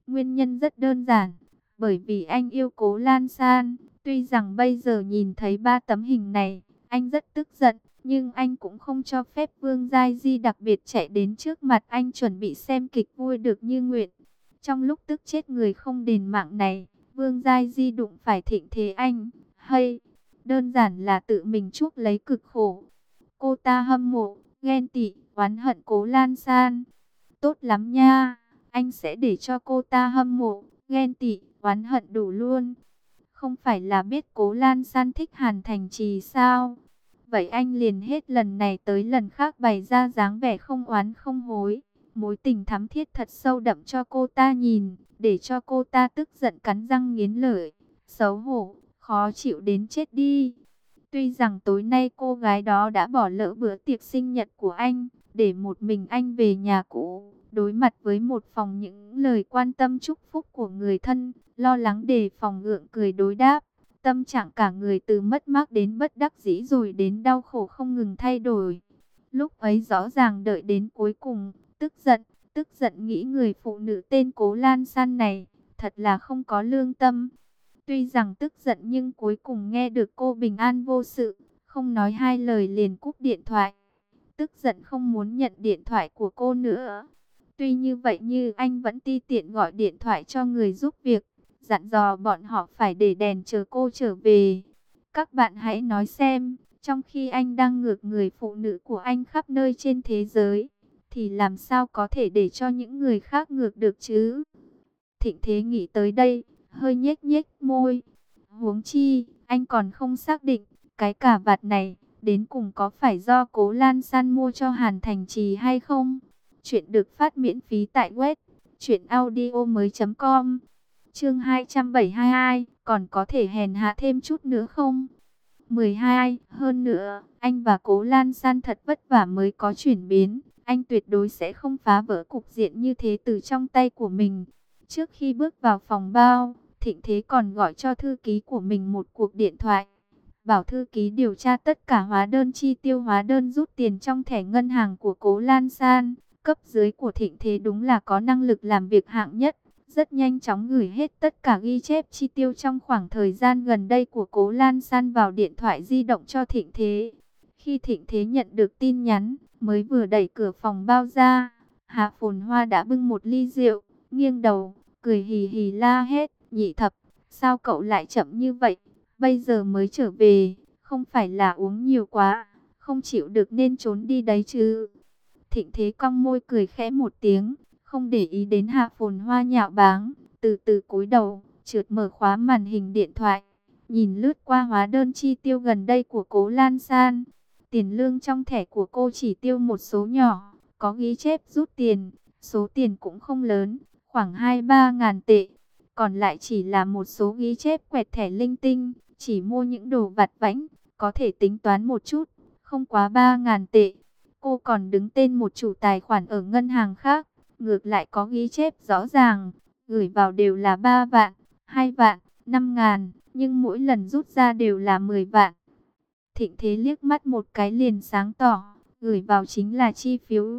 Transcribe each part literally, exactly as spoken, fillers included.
Nguyên nhân rất đơn giản, bởi vì anh yêu Cố Lan San. Tuy rằng bây giờ nhìn thấy ba tấm hình này, anh rất tức giận, nhưng anh cũng không cho phép Vương Giai Di đặc biệt chạy đến trước mặt anh chuẩn bị xem kịch vui được như nguyện. Trong lúc tức chết người không đền mạng này, Vương Giai Di đụng phải Thịnh Thế Anh, hay đơn giản là tự mình chuốc lấy cực khổ. Cô ta hâm mộ, ghen tị, oán hận Cố Lan San. Tốt lắm nha, anh sẽ để cho cô ta hâm mộ, ghen tị, oán hận đủ luôn. Không phải là biết Cố Lan San thích Hàn Thành Trì sao? Vậy anh liền hết lần này tới lần khác bày ra dáng vẻ không oán không hối. Mối tình thắm thiết thật sâu đậm cho cô ta nhìn, để cho cô ta tức giận cắn răng nghiến lợi, xấu hổ, khó chịu đến chết đi. Tuy rằng tối nay cô gái đó đã bỏ lỡ bữa tiệc sinh nhật của anh, để một mình anh về nhà cũ, đối mặt với một phòng những lời quan tâm chúc phúc của người thân, lo lắng đề phòng gượng cười đối đáp. Tâm trạng cả người từ mất mát đến bất đắc dĩ rồi đến đau khổ không ngừng thay đổi. Lúc ấy rõ ràng đợi đến cuối cùng, tức giận, tức giận nghĩ người phụ nữ tên Cố Lan San này, thật là không có lương tâm. Tuy rằng tức giận nhưng cuối cùng nghe được cô bình an vô sự, không nói hai lời liền cúp điện thoại. Tức giận không muốn nhận điện thoại của cô nữa. Tuy như vậy như anh vẫn ti tiện gọi điện thoại cho người giúp việc, dặn dò bọn họ phải để đèn chờ cô trở về. Các bạn hãy nói xem, trong khi anh đang ngược người phụ nữ của anh khắp nơi trên thế giới, thì làm sao có thể để cho những người khác ngược được chứ? Thịnh Thế nghĩ tới đây, hơi nhếch nhếch môi. Huống chi, anh còn không xác định, cái cà vạt này, đến cùng có phải do Cố Lan San mua cho Hàn Thành Trì hay không? Chuyện được phát miễn phí tại web truyện audio mới chấm com. Chương hai trăm bảy mươi hai, còn có thể hèn hạ thêm chút nữa không? mười hai, hơn nữa, anh và Cố Lan San thật vất vả mới có chuyển biến, anh tuyệt đối sẽ không phá vỡ cục diện như thế từ trong tay của mình. Trước khi bước vào phòng bao, Thịnh Thế còn gọi cho thư ký của mình một cuộc điện thoại, bảo thư ký điều tra tất cả hóa đơn chi tiêu, hóa đơn rút tiền trong thẻ ngân hàng của Cố Lan San. Cấp dưới của Thịnh Thế đúng là có năng lực làm việc hạng nhất, rất nhanh chóng gửi hết tất cả ghi chép chi tiêu trong khoảng thời gian gần đây của Cố Lan San vào điện thoại di động cho Thịnh Thế. Khi Thịnh Thế nhận được tin nhắn, mới vừa đẩy cửa phòng bao ra, Hạ Phồn Hoa đã bưng một ly rượu, nghiêng đầu, cười hì hì la hét, Nhị Thập, sao cậu lại chậm như vậy, bây giờ mới trở về, không phải là uống nhiều quá, không chịu được nên trốn đi đấy chứ. Thịnh Thế cong môi cười khẽ một tiếng, không để ý đến Hạ Phồn Hoa nhạo báng, từ từ cúi đầu, trượt mở khóa màn hình điện thoại, nhìn lướt qua hóa đơn chi tiêu gần đây của Cố Lan San. Tiền lương trong thẻ của cô chỉ tiêu một số nhỏ, có ghi chép rút tiền, số tiền cũng không lớn, khoảng hai ba ngàn tệ. Còn lại chỉ là một số ghi chép quẹt thẻ linh tinh, chỉ mua những đồ vặt vãnh, có thể tính toán một chút, không quá ba ngàn tệ. Cô còn đứng tên một chủ tài khoản ở ngân hàng khác, ngược lại có ghi chép rõ ràng, gửi vào đều là ba vạn, hai vạn, năm ngàn, nhưng mỗi lần rút ra đều là mười vạn. Thịnh Thế liếc mắt một cái liền sáng tỏ, gửi vào chính là chi phiếu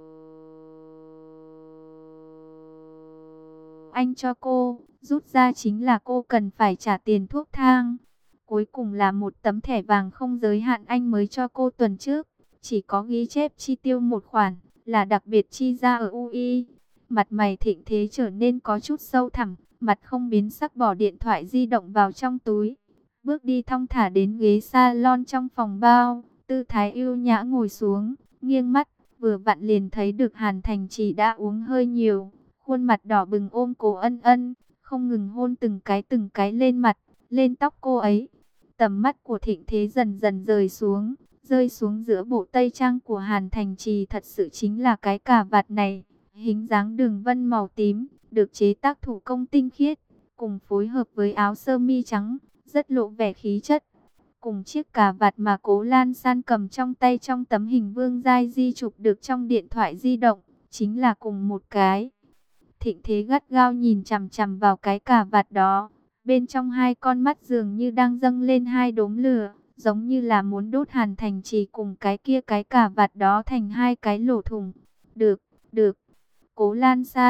anh cho cô, rút ra chính là cô cần phải trả tiền thuốc thang. Cuối cùng là một tấm thẻ vàng không giới hạn anh mới cho cô tuần trước, chỉ có ghi chép chi tiêu một khoản, là đặc biệt chi ra ở u i. Mặt mày Thịnh Thế trở nên có chút sâu thẳm, mặt không biến sắc bỏ điện thoại di động vào trong túi. Bước đi thong thả đến ghế salon trong phòng bao, tư thái yêu nhã ngồi xuống, nghiêng mắt, vừa vặn liền thấy được Hàn Thành Trì đã uống hơi nhiều. Khuôn mặt đỏ bừng ôm Cố Ân Ân, không ngừng hôn từng cái từng cái lên mặt, lên tóc cô ấy. Tầm mắt của Thịnh Thế dần dần rời xuống, rơi xuống giữa bộ tây trang của Hàn Thành Trì, thật sự chính là cái cà vạt này. Hình dáng đường vân màu tím, được chế tác thủ công tinh khiết, cùng phối hợp với áo sơ mi trắng, rất lộ vẻ khí chất. Cùng chiếc cà vạt mà Cố Lan San cầm trong tay trong tấm hình Vương Giai Di chụp được trong điện thoại di động, chính là cùng một cái. Thịnh Thế gắt gao nhìn chằm chằm vào cái cà vạt đó, bên trong hai con mắt dường như đang dâng lên hai đốm lửa, giống như là muốn đốt Hàn Thành Trì cùng cái kia cái cà vạt đó thành hai cái lỗ thủng. Được, được. Cố Lan San,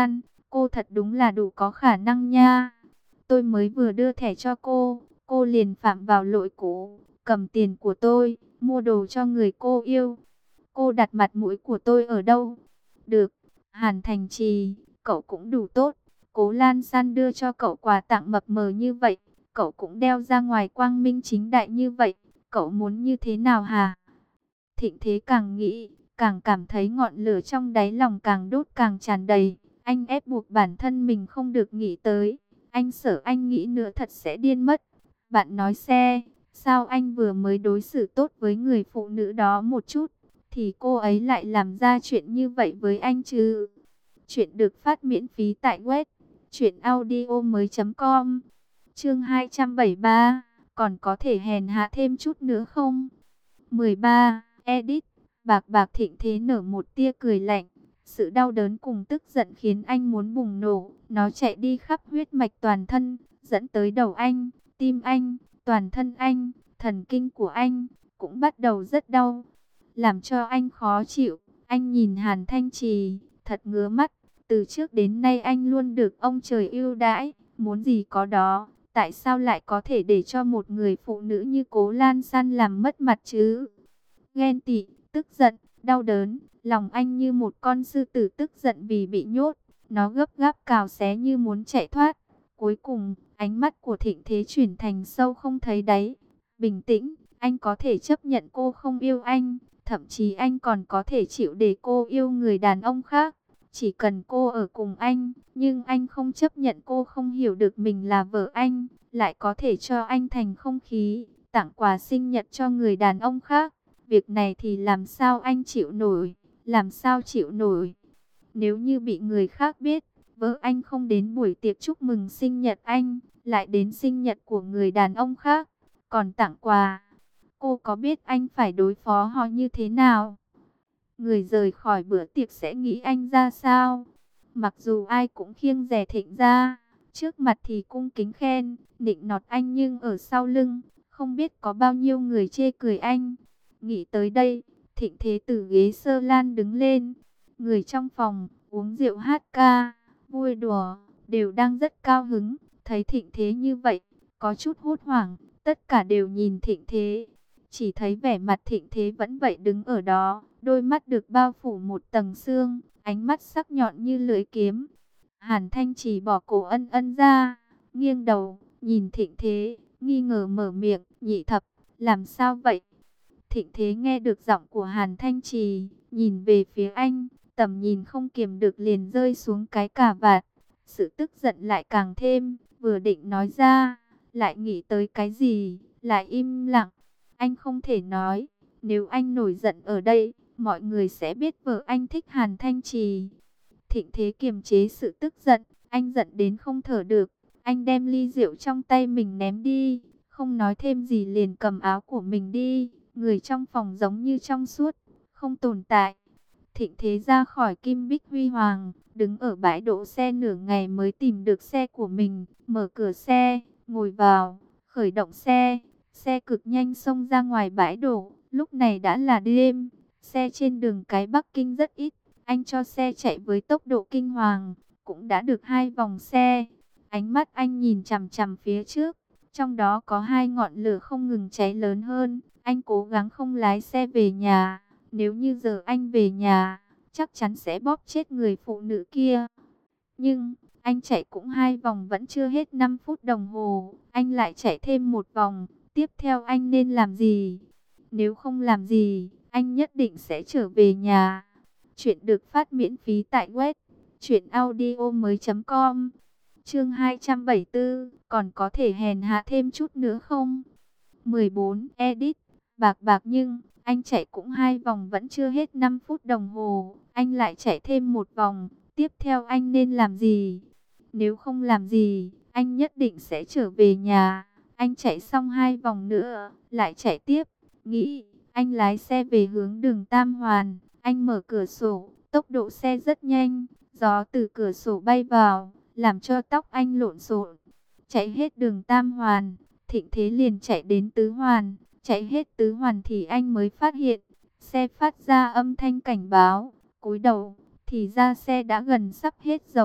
Cô thật đúng là đủ có khả năng nha. Tôi mới vừa đưa thẻ cho cô, cô liền phạm vào lỗi cũ, cầm tiền của tôi, mua đồ cho người cô yêu. Cô đặt mặt mũi của tôi ở đâu? Được, Hàn Thành Trì, cậu cũng đủ tốt. Cố Lan San đưa cho cậu quà tặng mập mờ như vậy, cậu cũng đeo ra ngoài quang minh chính đại như vậy. Cậu muốn như thế nào hả? Thịnh Thế càng nghĩ, càng cảm thấy ngọn lửa trong đáy lòng càng đốt càng tràn đầy. Anh ép buộc bản thân mình không được nghĩ tới. Anh sợ anh nghĩ nữa thật sẽ điên mất. Bạn nói xe, sao anh vừa mới đối xử tốt với người phụ nữ đó một chút, thì cô ấy lại làm ra chuyện như vậy với anh chứ? Chuyện được phát miễn phí tại web truyệnaudiomoi chấm com. Chương hai trăm bảy mươi ba, còn có thể hèn hạ thêm chút nữa không? mười ba. Edit. Bạc Bạc Thịnh Thế nở một tia cười lạnh. Sự đau đớn cùng tức giận khiến anh muốn bùng nổ. Nó chạy đi khắp huyết mạch toàn thân, dẫn tới đầu anh, tim anh, toàn thân anh, thần kinh của anh cũng bắt đầu rất đau, làm cho anh khó chịu. Anh nhìn Hàn Thanh Trì, thật ngứa mắt. Từ trước đến nay anh luôn được ông trời ưu đãi, muốn gì có đó. Tại sao lại có thể để cho một người phụ nữ như Cố Lan San làm mất mặt chứ? Ghen tị, tức giận, đau đớn, lòng anh như một con sư tử tức giận vì bị nhốt. Nó gấp gáp cào xé như muốn chạy thoát. Cuối cùng, ánh mắt của Thịnh Thế chuyển thành sâu không thấy đáy. Bình tĩnh, anh có thể chấp nhận cô không yêu anh. Thậm chí anh còn có thể chịu để cô yêu người đàn ông khác. Chỉ cần cô ở cùng anh, nhưng anh không chấp nhận cô không hiểu được mình là vợ anh, lại có thể cho anh thành không khí, tặng quà sinh nhật cho người đàn ông khác. Việc này thì làm sao anh chịu nổi, làm sao chịu nổi. Nếu như bị người khác biết, vợ anh không đến buổi tiệc chúc mừng sinh nhật anh, lại đến sinh nhật của người đàn ông khác, còn tặng quà, cô có biết anh phải đối phó họ như thế nào? Người rời khỏi bữa tiệc sẽ nghĩ anh ra sao? Mặc dù ai cũng khiêng dè Thịnh ra, trước mặt thì cung kính khen, nịnh nọt anh, nhưng ở sau lưng, không biết có bao nhiêu người chê cười anh. Nghĩ tới đây, Thịnh Thế từ ghế sơ lan đứng lên. Người trong phòng, uống rượu hát ca, vui đùa, đều đang rất cao hứng. Thấy Thịnh Thế như vậy, có chút hốt hoảng, tất cả đều nhìn Thịnh Thế. Chỉ thấy vẻ mặt Thịnh Thế vẫn vậy đứng ở đó, đôi mắt được bao phủ một tầng sương, ánh mắt sắc nhọn như lưỡi kiếm. Hàn Thanh Trì bỏ cổ Ân Ân ra, nghiêng đầu, nhìn Thịnh Thế, nghi ngờ mở miệng, nhị thập, làm sao vậy? Thịnh Thế nghe được giọng của Hàn Thanh Trì, nhìn về phía anh, tầm nhìn không kiềm được liền rơi xuống cái cà vạt. Sự tức giận lại càng thêm, vừa định nói ra, lại nghĩ tới cái gì, lại im lặng. Anh không thể nói, nếu anh nổi giận ở đây, mọi người sẽ biết vợ anh thích Hàn Thanh Trì. Thịnh Thế kiềm chế sự tức giận, anh giận đến không thở được. Anh đem ly rượu trong tay mình ném đi, không nói thêm gì liền cầm áo của mình đi. Người trong phòng giống như trong suốt, không tồn tại. Thịnh Thế ra khỏi Kim Bích Huy Hoàng, đứng ở bãi đỗ xe nửa ngày mới tìm được xe của mình, mở cửa xe, ngồi vào, khởi động xe. Xe cực nhanh xông ra ngoài bãi đổ, lúc này đã là đêm, xe trên đường cái Bắc Kinh rất ít. Anh cho xe chạy với tốc độ kinh hoàng, cũng đã được hai vòng xe. Ánh mắt anh nhìn chằm chằm phía trước, trong đó có hai ngọn lửa không ngừng cháy lớn hơn. Anh cố gắng không lái xe về nhà, nếu như giờ anh về nhà, chắc chắn sẽ bóp chết người phụ nữ kia. Nhưng, anh chạy cũng hai vòng vẫn chưa hết năm phút đồng hồ, anh lại chạy thêm một vòng. Tiếp theo anh nên làm gì? Nếu không làm gì, anh nhất định sẽ trở về nhà. Chuyện được phát miễn phí tại web truyệnaudiomoi chấm com. Chương hai trăm bảy mươi tư, còn có thể hèn hạ thêm chút nữa không? mười bốn. Edit. Bạc Bạc nhưng, anh chạy cũng hai vòng vẫn chưa hết năm phút đồng hồ, anh lại chạy thêm một vòng. Tiếp theo anh nên làm gì? Nếu không làm gì, anh nhất định sẽ trở về nhà. Anh chạy xong hai vòng nữa, lại chạy tiếp. Nghĩ, anh lái xe về hướng đường Tam Hoàn. Anh mở cửa sổ, tốc độ xe rất nhanh. Gió từ cửa sổ bay vào, làm cho tóc anh lộn xộn. Chạy hết đường Tam Hoàn, Thịnh Thế liền chạy đến Tứ Hoàn. Chạy hết Tứ Hoàn thì anh mới phát hiện, xe phát ra âm thanh cảnh báo. Cúi đầu, thì ra xe đã gần sắp hết dầu.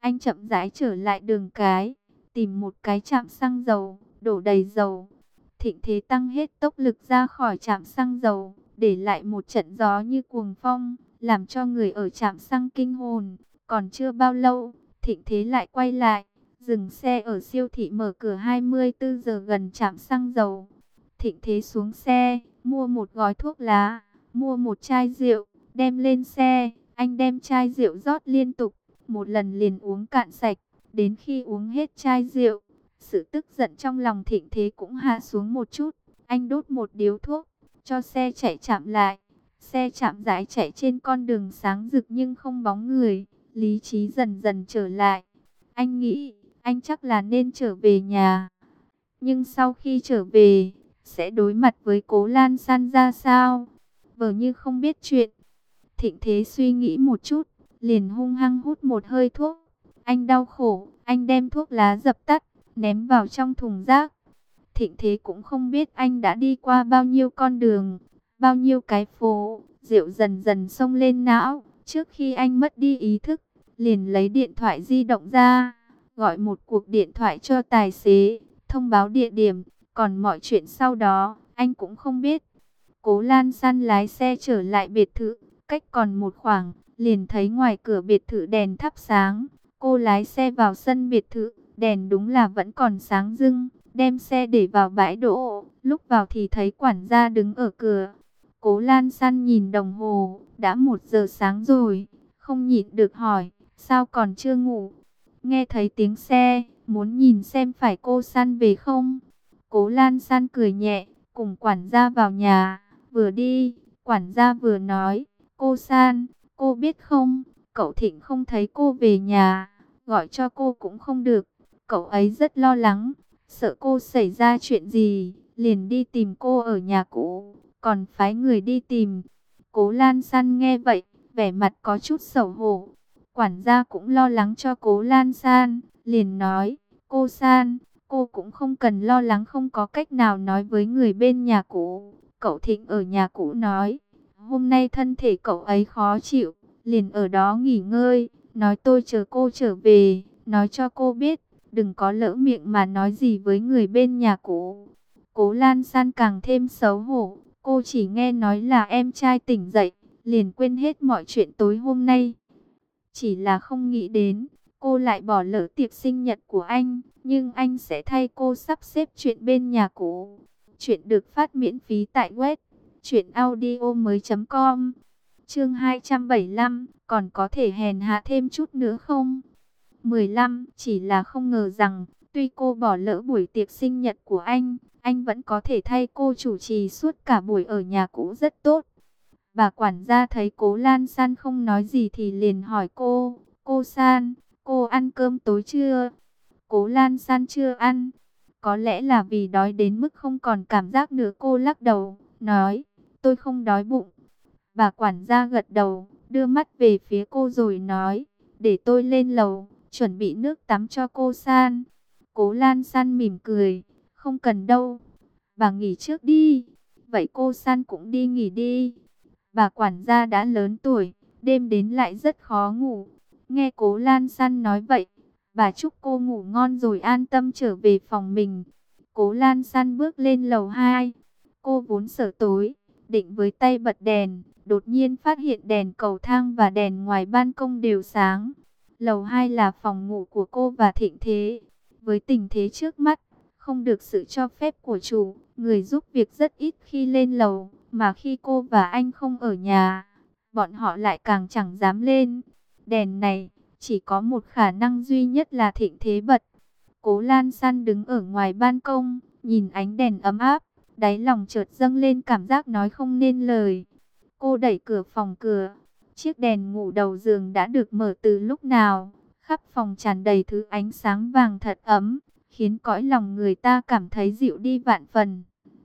Anh chậm rãi trở lại đường cái, tìm một cái trạm xăng dầu, đổ đầy dầu. Thịnh Thế tăng hết tốc lực ra khỏi trạm xăng dầu, để lại một trận gió như cuồng phong, làm cho người ở trạm xăng kinh hồn. Còn chưa bao lâu, Thịnh Thế lại quay lại, dừng xe ở siêu thị mở cửa hai mươi tư giờ gần trạm xăng dầu. Thịnh Thế xuống xe, mua một gói thuốc lá, mua một chai rượu, đem lên xe. Anh đem chai rượu rót liên tục, một lần liền uống cạn sạch, đến khi uống hết chai rượu, sự tức giận trong lòng Thịnh Thế cũng hạ xuống một chút. Anh đốt một điếu thuốc, cho xe chạy chậm lại. Xe chậm rãi chạy trên con đường sáng rực nhưng không bóng người, lý trí dần dần trở lại. Anh nghĩ, anh chắc là nên trở về nhà. Nhưng sau khi trở về, sẽ đối mặt với Cố Lan San ra sao? Vờ như không biết chuyện. Thịnh Thế suy nghĩ một chút, liền hung hăng hút một hơi thuốc. Anh đau khổ, anh đem thuốc lá dập tắt, ném vào trong thùng rác. Thịnh Thế cũng không biết anh đã đi qua bao nhiêu con đường, bao nhiêu cái phố. Rượu dần dần xông lên não. Trước khi anh mất đi ý thức, liền lấy điện thoại di động ra, gọi một cuộc điện thoại cho tài xế, thông báo địa điểm. Còn mọi chuyện sau đó, anh cũng không biết. Cố Lan San lái xe trở lại biệt thự, cách còn một khoảng, liền thấy ngoài cửa biệt thự đèn thắp sáng. Cô lái xe vào sân biệt thự, đèn đúng là vẫn còn sáng rưng, đem xe để vào bãi đỗ. Lúc vào thì thấy quản gia đứng ở cửa. Cố Lan San nhìn đồng hồ, đã một giờ sáng rồi, không nhịn được hỏi, sao còn chưa ngủ? Nghe thấy tiếng xe, muốn nhìn xem phải cô San về không? Cố Lan San cười nhẹ, cùng quản gia vào nhà, vừa đi, quản gia vừa nói, cô San, cô biết không, cậu Thịnh không thấy cô về nhà, gọi cho cô cũng không được, cậu ấy rất lo lắng, sợ cô xảy ra chuyện gì, liền đi tìm cô ở nhà cũ, còn phái người đi tìm. Cố Lan San nghe vậy, vẻ mặt có chút xấu hổ. Quản gia cũng lo lắng cho Cố Lan San, liền nói, cô San, cô cũng không cần lo lắng, không có cách nào nói với người bên nhà cũ. Cậu Thịnh ở nhà cũ nói, hôm nay thân thể cậu ấy khó chịu, liền ở đó nghỉ ngơi, nói tôi chờ cô trở về, nói cho cô biết, đừng có lỡ miệng mà nói gì với người bên nhà cũ. Cố Lan San càng thêm xấu hổ, cô chỉ nghe nói là em trai tỉnh dậy, liền quên hết mọi chuyện tối hôm nay. Chỉ là không nghĩ đến, cô lại bỏ lỡ tiệc sinh nhật của anh, nhưng anh sẽ thay cô sắp xếp chuyện bên nhà cũ. Chuyện được phát miễn phí tại web truyện audio mới chấm com. Chương hai trăm bảy mươi lăm, còn có thể hèn hạ thêm chút nữa không? mười lăm, chỉ là không ngờ rằng, tuy cô bỏ lỡ buổi tiệc sinh nhật của anh, anh vẫn có thể thay cô chủ trì suốt cả buổi ở nhà cũ rất tốt. Bà quản gia thấy Cố Lan San không nói gì thì liền hỏi cô, cô San, cô ăn cơm tối chưa? Cố Lan San chưa ăn. Có lẽ là vì đói đến mức không còn cảm giác nữa, cô lắc đầu, nói, tôi không đói bụng. Bà quản gia gật đầu, đưa mắt về phía cô rồi nói, để tôi lên lầu, chuẩn bị nước tắm cho cô San. Cố Lan San mỉm cười, không cần đâu, bà nghỉ trước đi. Vậy cô San cũng đi nghỉ đi. Bà quản gia đã lớn tuổi, đêm đến lại rất khó ngủ. Nghe Cố Lan San nói vậy, bà chúc cô ngủ ngon rồi an tâm trở về phòng mình. Cố Lan San bước lên lầu hai. Cô vốn sợ tối, định với tay bật đèn, đột nhiên phát hiện đèn cầu thang và đèn ngoài ban công đều sáng. Lầu hai là phòng ngủ của cô và Thịnh Thế. Với tình thế trước mắt, không được sự cho phép của chủ, người giúp việc rất ít khi lên lầu, mà khi cô và anh không ở nhà, bọn họ lại càng chẳng dám lên. Đèn này, chỉ có một khả năng duy nhất là Thịnh Thế bật. Cố Lan San đứng ở ngoài ban công, nhìn ánh đèn ấm áp, đáy lòng chợt dâng lên cảm giác nói không nên lời. Cô đẩy cửa phòng cửa, chiếc đèn ngủ đầu giường đã được mở từ lúc nào, khắp phòng tràn đầy thứ ánh sáng vàng thật ấm, khiến cõi lòng người ta cảm thấy dịu đi vạn phần.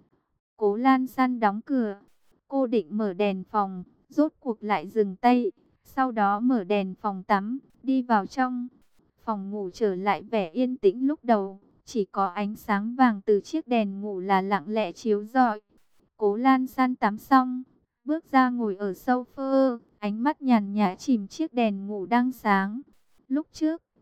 Cố Lan San đóng cửa, cô định mở đèn phòng, rốt cuộc lại dừng tay, sau đó mở đèn phòng tắm, đi vào trong. Phòng ngủ trở lại vẻ yên tĩnh lúc đầu, chỉ có ánh sáng vàng từ chiếc đèn ngủ là lặng lẽ chiếu rọi. Cố Lan San tắm xong, bước ra ngồi ở sofa, ánh mắt nhàn nhã chìm chiếc đèn ngủ đang sáng. Lúc trước,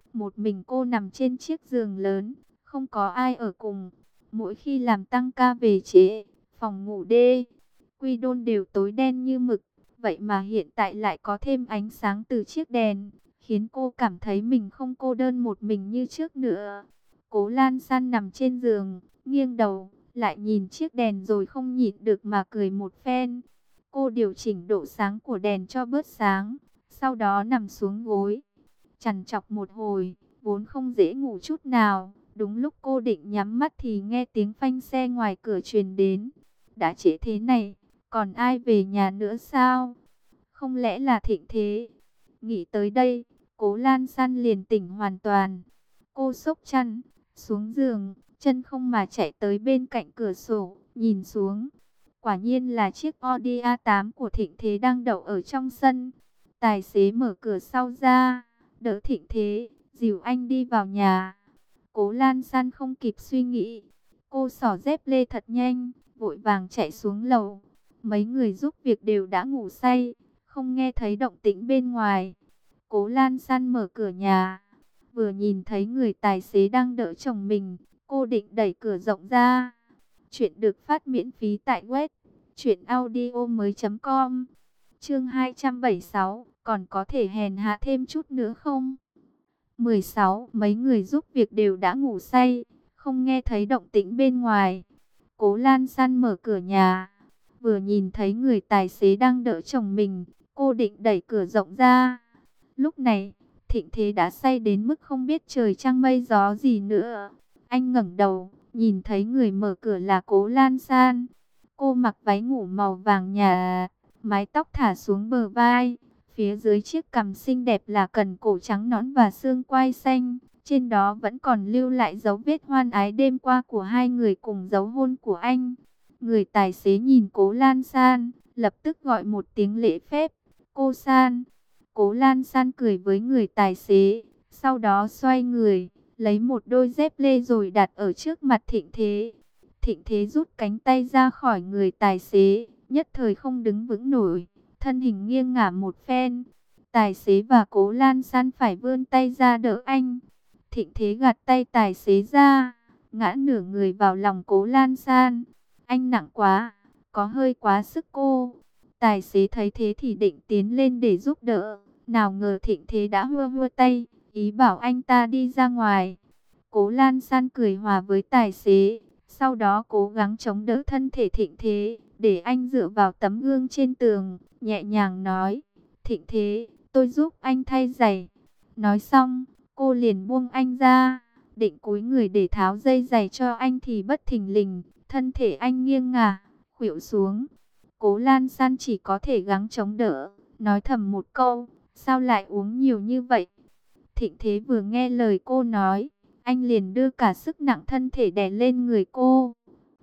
Một mình cô nằm trên chiếc giường lớn, không có ai ở cùng. Mỗi khi làm tăng ca về trễ, phòng ngủ D, Quy Đôn đều tối đen như mực. Vậy mà hiện tại lại có thêm ánh sáng từ chiếc đèn, khiến cô cảm thấy mình không cô đơn một mình như trước nữa. Cố Lan San nằm trên giường, nghiêng đầu, lại nhìn chiếc đèn rồi không nhịn được mà cười một phen. Cô điều chỉnh độ sáng của đèn cho bớt sáng, sau đó nằm xuống gối, trằn trọc một hồi, vốn không dễ ngủ chút nào. Đúng lúc cô định nhắm mắt thì nghe tiếng phanh xe ngoài cửa truyền đến. Đã trễ thế này, còn ai về nhà nữa sao? Không lẽ là Thịnh Thế? Nghĩ tới đây, Cố Lan San liền tỉnh hoàn toàn. Cô xốc chăn, xuống giường, chân không mà chạy tới bên cạnh cửa sổ, nhìn xuống. Quả nhiên là chiếc Audi a tám của Thịnh Thế đang đậu ở trong sân. Tài xế mở cửa sau ra, đỡ Thịnh Thế, dìu anh đi vào nhà. Cố Lan San không kịp suy nghĩ, cô xỏ dép lê thật nhanh, vội vàng chạy xuống lầu. Mấy người giúp việc đều đã ngủ say, không nghe thấy động tĩnh bên ngoài. Cố Lan San mở cửa nhà, vừa nhìn thấy người tài xế đang đỡ chồng mình, cô định đẩy cửa rộng ra. Chuyện được phát miễn phí tại web truyện audio mới chấm com. Chương hai trăm bảy mươi sáu, còn có thể hèn hạ thêm chút nữa không? mười sáu. Mấy người giúp việc đều đã ngủ say, không nghe thấy động tĩnh bên ngoài. Cố Lan San mở cửa nhà, vừa nhìn thấy người tài xế đang đỡ chồng mình, cô định đẩy cửa rộng ra. Lúc này, Thịnh Thế đã say đến mức không biết trời trăng mây gió gì nữa. Anh ngẩng đầu, nhìn thấy người mở cửa là Cố Lan San. Cô mặc váy ngủ màu vàng nhạt, mái tóc thả xuống bờ vai. Phía dưới chiếc cằm xinh đẹp là cần cổ trắng nõn và xương quai xanh. Trên đó vẫn còn lưu lại dấu vết hoan ái đêm qua của hai người cùng dấu hôn của anh. Người tài xế nhìn Cố Lan San, lập tức gọi một tiếng lễ phép. Cô San. Cố Lan San cười với người tài xế, sau đó xoay người, lấy một đôi dép lê rồi đặt ở trước mặt Thịnh Thế. Thịnh Thế rút cánh tay ra khỏi người tài xế, nhất thời không đứng vững nổi, thân hình nghiêng ngả một phen. Tài xế và Cố Lan San phải vươn tay ra đỡ anh. Thịnh Thế gạt tay tài xế ra, ngã nửa người vào lòng Cố Lan San. Anh nặng quá, có hơi quá sức cô. Tài xế thấy thế thì định tiến lên để giúp đỡ. Nào ngờ Thịnh Thế đã hua hua tay, ý bảo anh ta đi ra ngoài. Cố Lan San cười hòa với tài xế, sau đó cố gắng chống đỡ thân thể Thịnh Thế, để anh dựa vào tấm gương trên tường, nhẹ nhàng nói: Thịnh Thế, tôi giúp anh thay giày. Nói xong, cô liền buông anh ra, định cúi người để tháo dây giày cho anh thì bất thình lình, thân thể anh nghiêng ngả, khuỵu xuống. Cố Lan San chỉ có thể gắng chống đỡ, nói thầm một câu: sao lại uống nhiều như vậy? Thịnh Thế vừa nghe lời cô nói, anh liền đưa cả sức nặng thân thể đè lên người cô.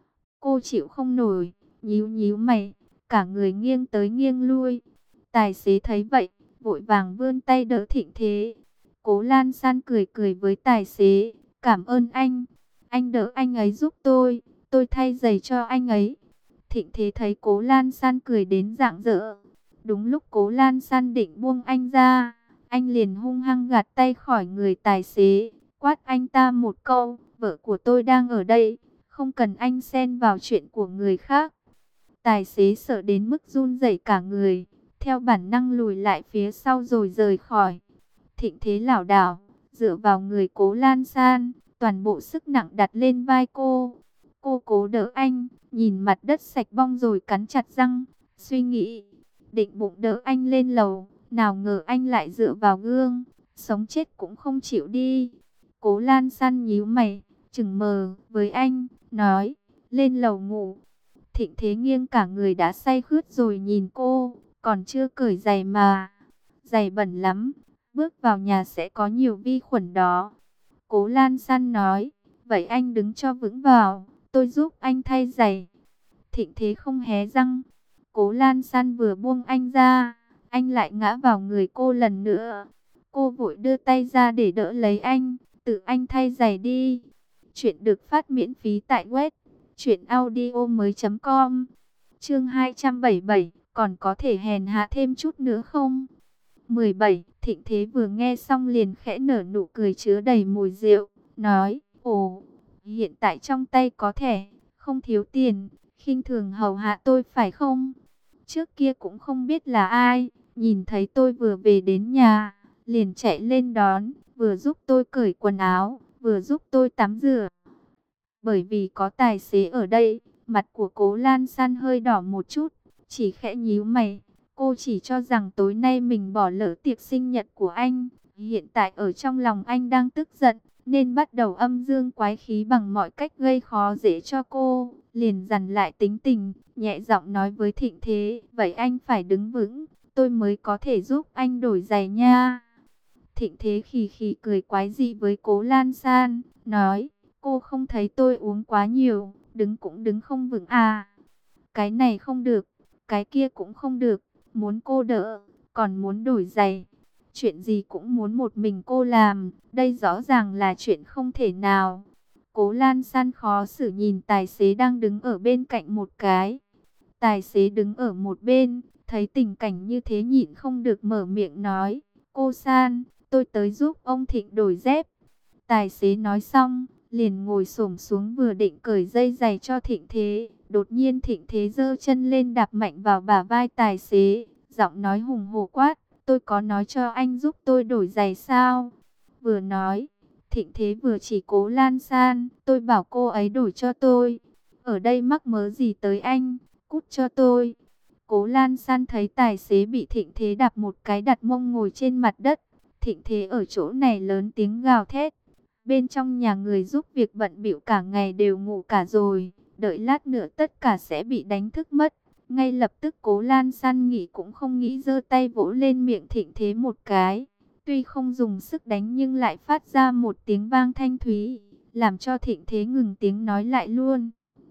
Cô chịu không nổi, nhíu nhíu mày, cả người nghiêng tới nghiêng lui. Tài xế thấy vậy, vội vàng vươn tay đỡ Thịnh Thế. Cố Lan San cười cười với tài xế: cảm ơn anh, anh đỡ anh ấy giúp tôi, tôi thay giày cho anh ấy. Thịnh Thế thấy Cố Lan San cười đến rạng rỡ. Đúng lúc Cố Lan San định buông anh ra, anh liền hung hăng gạt tay khỏi người tài xế, quát anh ta một câu: vợ của tôi đang ở đây, không cần anh xen vào chuyện của người khác. Tài xế sợ đến mức run rẩy cả người, theo bản năng lùi lại phía sau rồi rời khỏi. Thịnh Thế lảo đảo, dựa vào người Cố Lan San, toàn bộ sức nặng đặt lên vai cô. Cô cố đỡ anh, nhìn mặt đất sạch bong rồi cắn chặt răng, suy nghĩ, định bụng đỡ anh lên lầu. Nào ngờ anh lại dựa vào gương, sống chết cũng không chịu đi. Cố Lan San nhíu mày, chừng mờ với anh, nói: lên lầu ngủ. Thịnh Thế nghiêng cả người đã say khướt rồi nhìn cô, còn chưa cởi giày mà. Giày bẩn lắm, bước vào nhà sẽ có nhiều vi khuẩn đó. Cố Lan San nói: vậy anh đứng cho vững vào, tôi giúp anh thay giày. Thịnh Thế không hé răng. Cố Lan San vừa buông anh ra, anh lại ngã vào người cô lần nữa. Cô vội đưa tay ra để đỡ lấy anh, tự anh thay giày đi. Chuyện được phát miễn phí tại web truyện audio mới chấm com. Chương hai trăm bảy mươi bảy, còn có thể hèn hạ thêm chút nữa không? mười bảy. Thịnh Thế vừa nghe xong liền khẽ nở nụ cười chứa đầy mùi rượu, nói, ồ, hiện tại trong tay có thẻ, không thiếu tiền, khinh thường hầu hạ tôi phải không? Trước kia cũng không biết là ai, nhìn thấy tôi vừa về đến nhà, liền chạy lên đón, vừa giúp tôi cởi quần áo, vừa giúp tôi tắm rửa. Bởi vì có tài xế ở đây, mặt của Cố Lan San hơi đỏ một chút, chỉ khẽ nhíu mày. Cô chỉ cho rằng tối nay mình bỏ lỡ tiệc sinh nhật của anh, hiện tại ở trong lòng anh đang tức giận, nên bắt đầu âm dương quái khí bằng mọi cách gây khó dễ cho cô. Liền dằn lại tính tình, nhẹ giọng nói với Thịnh Thế, vậy anh phải đứng vững, tôi mới có thể giúp anh đổi giày nha. Thịnh Thế khì khì cười quái dị với Cố Lan San, nói, cô không thấy tôi uống quá nhiều, đứng cũng đứng không vững à. Cái này không được, cái kia cũng không được, muốn cô đỡ, còn muốn đổi giày. Chuyện gì cũng muốn một mình cô làm, đây rõ ràng là chuyện không thể nào. Cố Lan San khó xử nhìn tài xế đang đứng ở bên cạnh một cái. Tài xế đứng ở một bên, thấy tình cảnh như thế nhịn không được mở miệng nói, cô San, tôi tới giúp ông Thịnh đổi dép. Tài xế nói xong, liền ngồi xổm xuống vừa định cởi dây giày cho Thịnh Thế. Đột nhiên Thịnh Thế giơ chân lên đạp mạnh vào bả vai tài xế, giọng nói hùng hổ quát, tôi có nói cho anh giúp tôi đổi giày sao? Vừa nói, Thịnh Thế vừa chỉ Cố Lan San, tôi bảo cô ấy đổi cho tôi. Ở đây mắc mớ gì tới anh, cút cho tôi. Cố Lan San thấy tài xế bị Thịnh Thế đạp một cái đặt mông ngồi trên mặt đất. Thịnh Thế ở chỗ này lớn tiếng gào thét. Bên trong nhà người giúp việc bận bịu cả ngày đều ngủ cả rồi, đợi lát nữa tất cả sẽ bị đánh thức mất. Ngay lập tức Cố Lan San nghĩ cũng không nghĩ giơ tay vỗ lên miệng Thịnh Thế một cái. Tuy không dùng sức đánh nhưng lại phát ra một tiếng vang thanh thúy, làm cho Thịnh Thế ngừng tiếng nói lại luôn.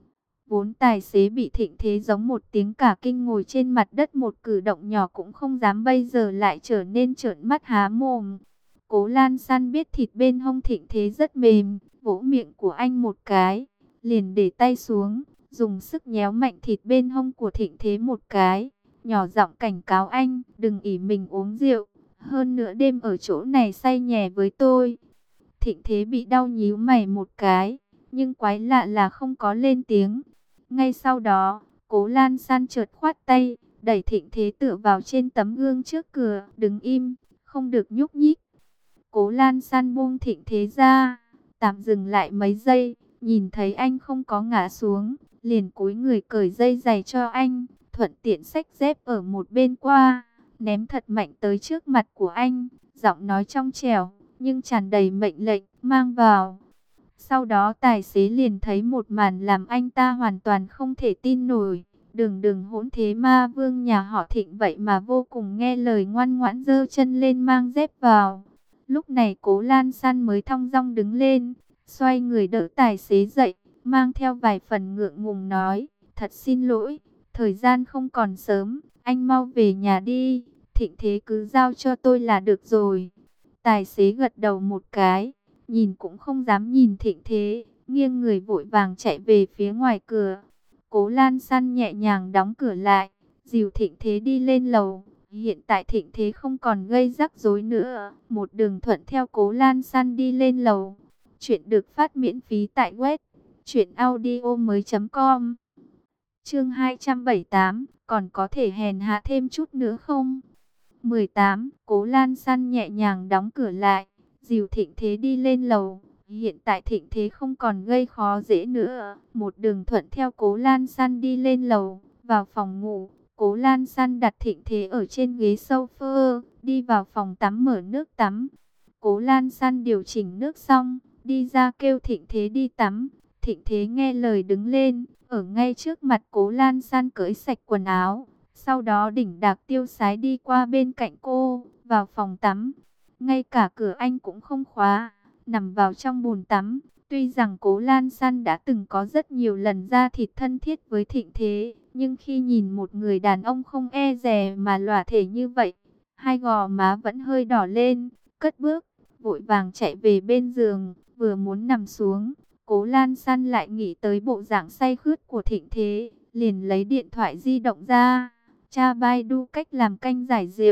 Vốn tài xế bị Thịnh Thế giống một tiếng cả kinh ngồi trên mặt đất, một cử động nhỏ cũng không dám, bây giờ lại trở nên trợn mắt há mồm. Cố Lan San biết thịt bên hông Thịnh Thế rất mềm, vỗ miệng của anh một cái, liền để tay xuống, dùng sức nhéo mạnh thịt bên hông của Thịnh Thế một cái, nhỏ giọng cảnh cáo anh, đừng ỷ mình uống rượu, hơn nữa đêm ở chỗ này say nhè với tôi. Thịnh Thế bị đau nhíu mày một cái, nhưng quái lạ là không có lên tiếng. Ngay sau đó, Cố Lan San chợt khoát tay, đẩy Thịnh Thế tựa vào trên tấm gương trước cửa, đứng im, không được nhúc nhích. Cố Lan San buông Thịnh Thế ra, tạm dừng lại mấy giây, nhìn thấy anh không có ngã xuống, liền cúi người cởi dây giày cho anh, thuận tiện xách dép ở một bên qua, ném thật mạnh tới trước mặt của anh, giọng nói trong trẻo, nhưng tràn đầy mệnh lệnh, mang vào. Sau đó tài xế liền thấy một màn làm anh ta hoàn toàn không thể tin nổi. Đường đường hỗn thế ma vương nhà họ Thịnh vậy mà vô cùng nghe lời, ngoan ngoãn giơ chân lên mang dép vào. Lúc này Cố Lan San mới thong dong đứng lên, xoay người đỡ tài xế dậy, mang theo vài phần ngượng ngùng nói, thật xin lỗi, thời gian không còn sớm, anh mau về nhà đi, Thịnh Thế cứ giao cho tôi là được rồi. Tài xế gật đầu một cái, nhìn cũng không dám nhìn Thịnh Thế, nghiêng người vội vàng chạy về phía ngoài cửa. Cố Lan San nhẹ nhàng đóng cửa lại, dìu Thịnh Thế đi lên lầu. Hiện tại Thịnh Thế không còn gây rắc rối nữa, một đường thuận theo Cố Lan San đi lên lầu. Chuyện được phát miễn phí tại web truyện audio mới chấm com. Chương hai trăm bảy mươi tám, còn có thể hèn hạ thêm chút nữa không? mười tám. Cố Lan San nhẹ nhàng đóng cửa lại, dìu Thịnh Thế đi lên lầu. Hiện tại Thịnh Thế không còn gây khó dễ nữa, một đường thuận theo Cố Lan San đi lên lầu, vào phòng ngủ. Cố Lan San đặt Thịnh Thế ở trên ghế sofa, đi vào phòng tắm mở nước tắm. Cố Lan San điều chỉnh nước xong, đi ra kêu Thịnh Thế đi tắm. Thịnh Thế nghe lời đứng lên, ở ngay trước mặt Cố Lan San cởi sạch quần áo. Sau đó đỉnh đạc tiêu sái đi qua bên cạnh cô, vào phòng tắm. Ngay cả cửa anh cũng không khóa, nằm vào trong bồn tắm. Tuy rằng Cố Lan San đã từng có rất nhiều lần ra thịt thân thiết với Thịnh Thế, nhưng khi nhìn một người đàn ông không e dè mà lỏa thể như vậy, hai gò má vẫn hơi đỏ lên, cất bước, vội vàng chạy về bên giường, vừa muốn nằm xuống. Cố Lan San lại nghĩ tới bộ dạng say khướt của Thịnh Thế, liền lấy điện thoại di động ra, tra Baidu cách làm canh giải rượu,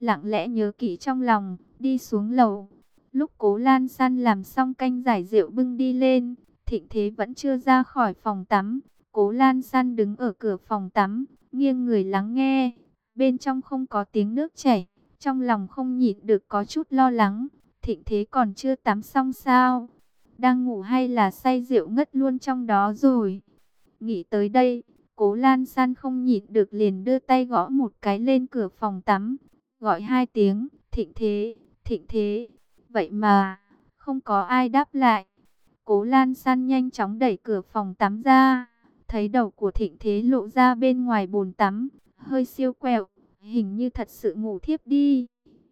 lặng lẽ nhớ kỹ trong lòng, đi xuống lầu. Lúc Cố Lan San làm xong canh giải rượu bưng đi lên, Thịnh Thế vẫn chưa ra khỏi phòng tắm. Cố Lan San đứng ở cửa phòng tắm, nghiêng người lắng nghe. Bên trong không có tiếng nước chảy, trong lòng không nhịn được có chút lo lắng. Thịnh Thế còn chưa tắm xong sao? Đang ngủ hay là say rượu ngất luôn trong đó rồi? Nghĩ tới đây, Cố Lan San không nhịn được liền đưa tay gõ một cái lên cửa phòng tắm, gọi hai tiếng, Thịnh Thế, Thịnh Thế. Vậy mà, không có ai đáp lại. Cố Lan San nhanh chóng đẩy cửa phòng tắm ra, thấy đầu của Thịnh Thế lộ ra bên ngoài bồn tắm, hơi siêu quẹo, hình như thật sự ngủ thiếp đi.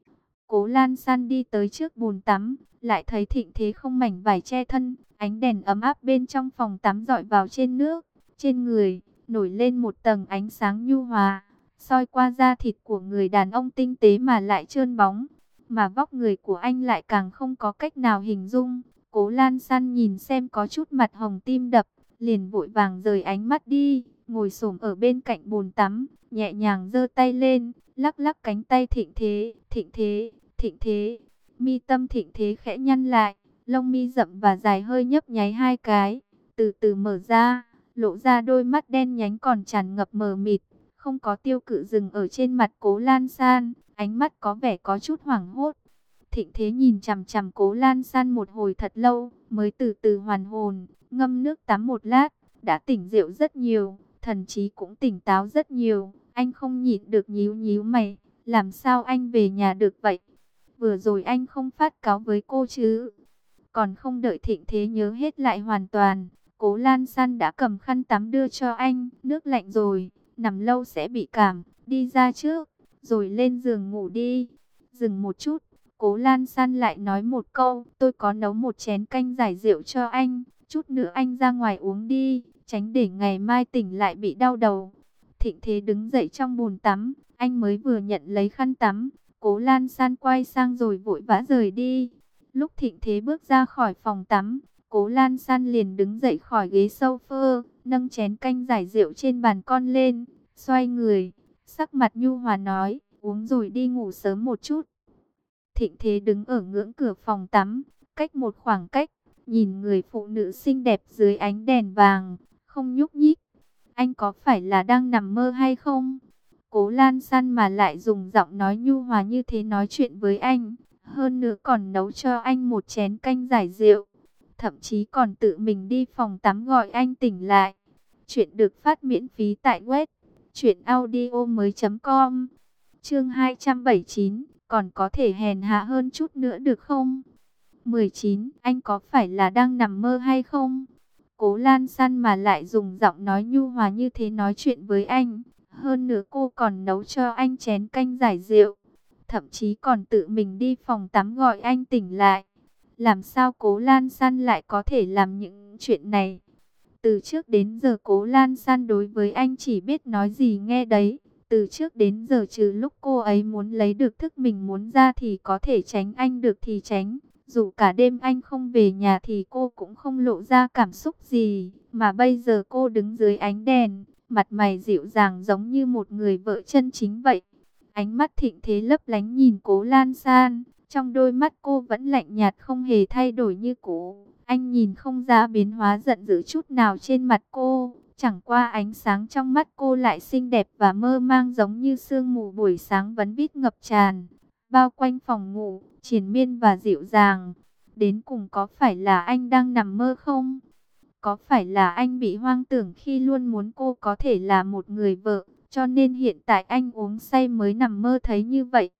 Cố Lan San đi tới trước bồn tắm, lại thấy Thịnh Thế không mảnh vải che thân, ánh đèn ấm áp bên trong phòng tắm rọi vào trên nước, trên người nổi lên một tầng ánh sáng nhu hòa, soi qua da thịt của người đàn ông tinh tế mà lại trơn bóng, mà vóc người của anh lại càng không có cách nào hình dung. Cố Lan San nhìn xem có chút mặt hồng tim đập, liền vội vàng rời ánh mắt đi, ngồi xổm ở bên cạnh bồn tắm, nhẹ nhàng giơ tay lên, lắc lắc cánh tay Thịnh Thế, Thịnh Thế, Thịnh Thế. Mi tâm Thịnh Thế khẽ nhăn lại, lông mi rậm và dài hơi nhấp nháy hai cái, từ từ mở ra, lộ ra đôi mắt đen nhánh còn tràn ngập mờ mịt, không có tiêu cự dừng ở trên mặt Cố Lan San, ánh mắt có vẻ có chút hoảng hốt. Thịnh Thế nhìn chằm chằm Cố Lan San một hồi thật lâu, mới từ từ hoàn hồn, ngâm nước tắm một lát, đã tỉnh rượu rất nhiều, thần trí cũng tỉnh táo rất nhiều. Anh không nhịn được nhíu nhíu mày, làm sao anh về nhà được vậy? Vừa rồi anh không phát cáo với cô chứ? Còn không đợi Thịnh Thế nhớ hết lại hoàn toàn, Cố Lan San đã cầm khăn tắm đưa cho anh, nước lạnh rồi, nằm lâu sẽ bị cảm, đi ra trước, rồi lên giường ngủ đi. Dừng một chút, Cố Lan San lại nói một câu, tôi có nấu một chén canh giải rượu cho anh, chút nữa anh ra ngoài uống đi, tránh để ngày mai tỉnh lại bị đau đầu. Thịnh Thế đứng dậy trong bồn tắm, anh mới vừa nhận lấy khăn tắm, Cố Lan San quay sang rồi vội vã rời đi. Lúc Thịnh Thế bước ra khỏi phòng tắm, Cố Lan San liền đứng dậy khỏi ghế sofa, nâng chén canh giải rượu trên bàn con lên, xoay người, sắc mặt nhu hòa nói, uống rồi đi ngủ sớm một chút. Thịnh Thế đứng ở ngưỡng cửa phòng tắm, cách một khoảng cách, nhìn người phụ nữ xinh đẹp dưới ánh đèn vàng, không nhúc nhích. Anh có phải là đang nằm mơ hay không? Cố Lan San mà lại dùng giọng nói nhu hòa như thế nói chuyện với anh, hơn nữa còn nấu cho anh một chén canh giải rượu, thậm chí còn tự mình đi phòng tắm gọi anh tỉnh lại. Chuyện được phát miễn phí tại web truyện audio mới chấm com. Chương hai trăm bảy mươi chín, còn có thể hèn hạ hơn chút nữa được không? mười chín, anh có phải là đang nằm mơ hay không? Cố Lan San mà lại dùng giọng nói nhu hòa như thế nói chuyện với anh, hơn nữa cô còn nấu cho anh chén canh giải rượu, thậm chí còn tự mình đi phòng tắm gọi anh tỉnh lại. Làm sao Cố Lan San lại có thể làm những chuyện này? Từ trước đến giờ Cố Lan San đối với anh chỉ biết nói gì nghe đấy. Từ trước đến giờ trừ lúc cô ấy muốn lấy được thức mình muốn ra thì có thể tránh anh được thì tránh. Dù cả đêm anh không về nhà thì cô cũng không lộ ra cảm xúc gì. Mà bây giờ cô đứng dưới ánh đèn, mặt mày dịu dàng giống như một người vợ chân chính vậy. Ánh mắt Thịnh Thế lấp lánh nhìn Cố Lan San, trong đôi mắt cô vẫn lạnh nhạt không hề thay đổi như cũ. Anh nhìn không ra biến hóa giận dữ chút nào trên mặt cô, chẳng qua ánh sáng trong mắt cô lại xinh đẹp và mơ mang giống như sương mù buổi sáng vấn vít ngập tràn, bao quanh phòng ngủ, triền miên và dịu dàng. Đến cùng có phải là anh đang nằm mơ không? Có phải là anh bị hoang tưởng khi luôn muốn cô có thể là một người vợ, cho nên hiện tại anh uống say mới nằm mơ thấy như vậy?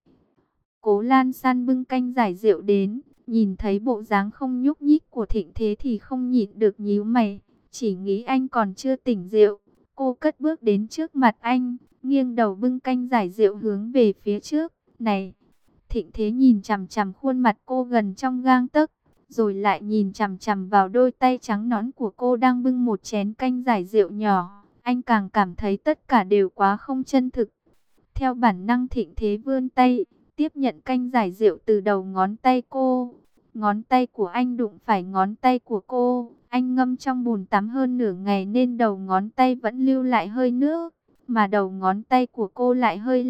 Cố Lan San bưng canh giải rượu đến, nhìn thấy bộ dáng không nhúc nhích của Thịnh Thế thì không nhịn được nhíu mày, chỉ nghĩ anh còn chưa tỉnh rượu. Cô cất bước đến trước mặt anh, nghiêng đầu bưng canh giải rượu hướng về phía trước. Này! Thịnh Thế nhìn chằm chằm khuôn mặt cô gần trong gang tấc, rồi lại nhìn chằm chằm vào đôi tay trắng nõn của cô đang bưng một chén canh giải rượu nhỏ. Anh càng cảm thấy tất cả đều quá không chân thực. Theo bản năng Thịnh Thế vươn tay, tiếp nhận canh giải rượu từ đầu ngón tay cô. Ngón tay của anh đụng phải ngón tay của cô. Anh ngâm trong bồn tắm hơn nửa ngày nên đầu ngón tay vẫn lưu lại hơi nước, mà đầu ngón tay của cô lại hơi lạnh.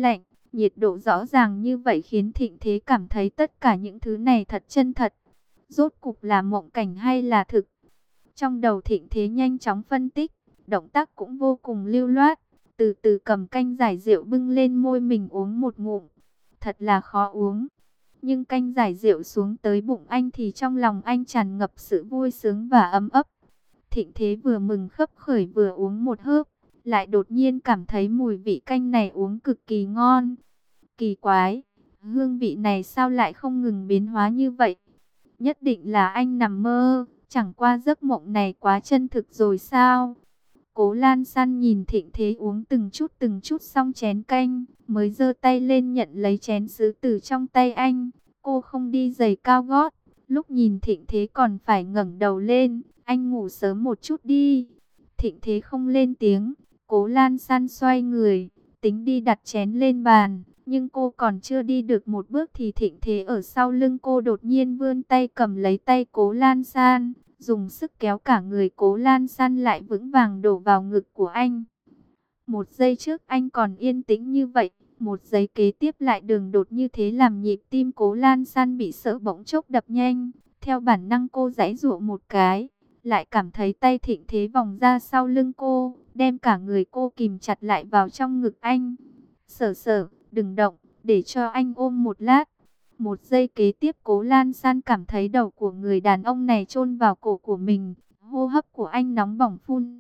Nhiệt độ rõ ràng như vậy khiến Thịnh Thế cảm thấy tất cả những thứ này thật chân thật. Rốt cục là mộng cảnh hay là thực? Trong đầu Thịnh Thế nhanh chóng phân tích, động tác cũng vô cùng lưu loát. Từ từ cầm canh giải rượu bưng lên môi mình uống một ngụm. Thật là khó uống. Nhưng canh giải rượu xuống tới bụng anh thì trong lòng anh tràn ngập sự vui sướng và ấm ấp. Thịnh Thế vừa mừng khấp khởi vừa uống một hớp, lại đột nhiên cảm thấy mùi vị canh này uống cực kỳ ngon. Kỳ quái, hương vị này sao lại không ngừng biến hóa như vậy? Nhất định là anh nằm mơ, chẳng qua giấc mộng này quá chân thực rồi sao? Cố Lan San nhìn Thịnh Thế uống từng chút từng chút xong chén canh, mới giơ tay lên nhận lấy chén sứ từ trong tay anh. Cô không đi giày cao gót, lúc nhìn Thịnh Thế còn phải ngẩng đầu lên, anh ngủ sớm một chút đi. Thịnh Thế không lên tiếng, Cố Lan San xoay người, tính đi đặt chén lên bàn. Nhưng cô còn chưa đi được một bước thì Thịnh Thế ở sau lưng cô đột nhiên vươn tay cầm lấy tay Cố Lan San, dùng sức kéo cả người Cố Lan San lại vững vàng đổ vào ngực của anh. Một giây trước anh còn yên tĩnh như vậy, một giây kế tiếp lại đường đột như thế làm nhịp tim Cố Lan San bị sợ bỗng chốc đập nhanh. Theo bản năng cô giãy giụa một cái, lại cảm thấy tay Thịnh Thế vòng ra sau lưng cô, đem cả người cô kìm chặt lại vào trong ngực anh. Sở Sở, đừng động, để cho anh ôm một lát. Một giây kế tiếp Cố Lan San cảm thấy đầu của người đàn ông này chôn vào cổ của mình. Hô hấp của anh nóng bỏng phun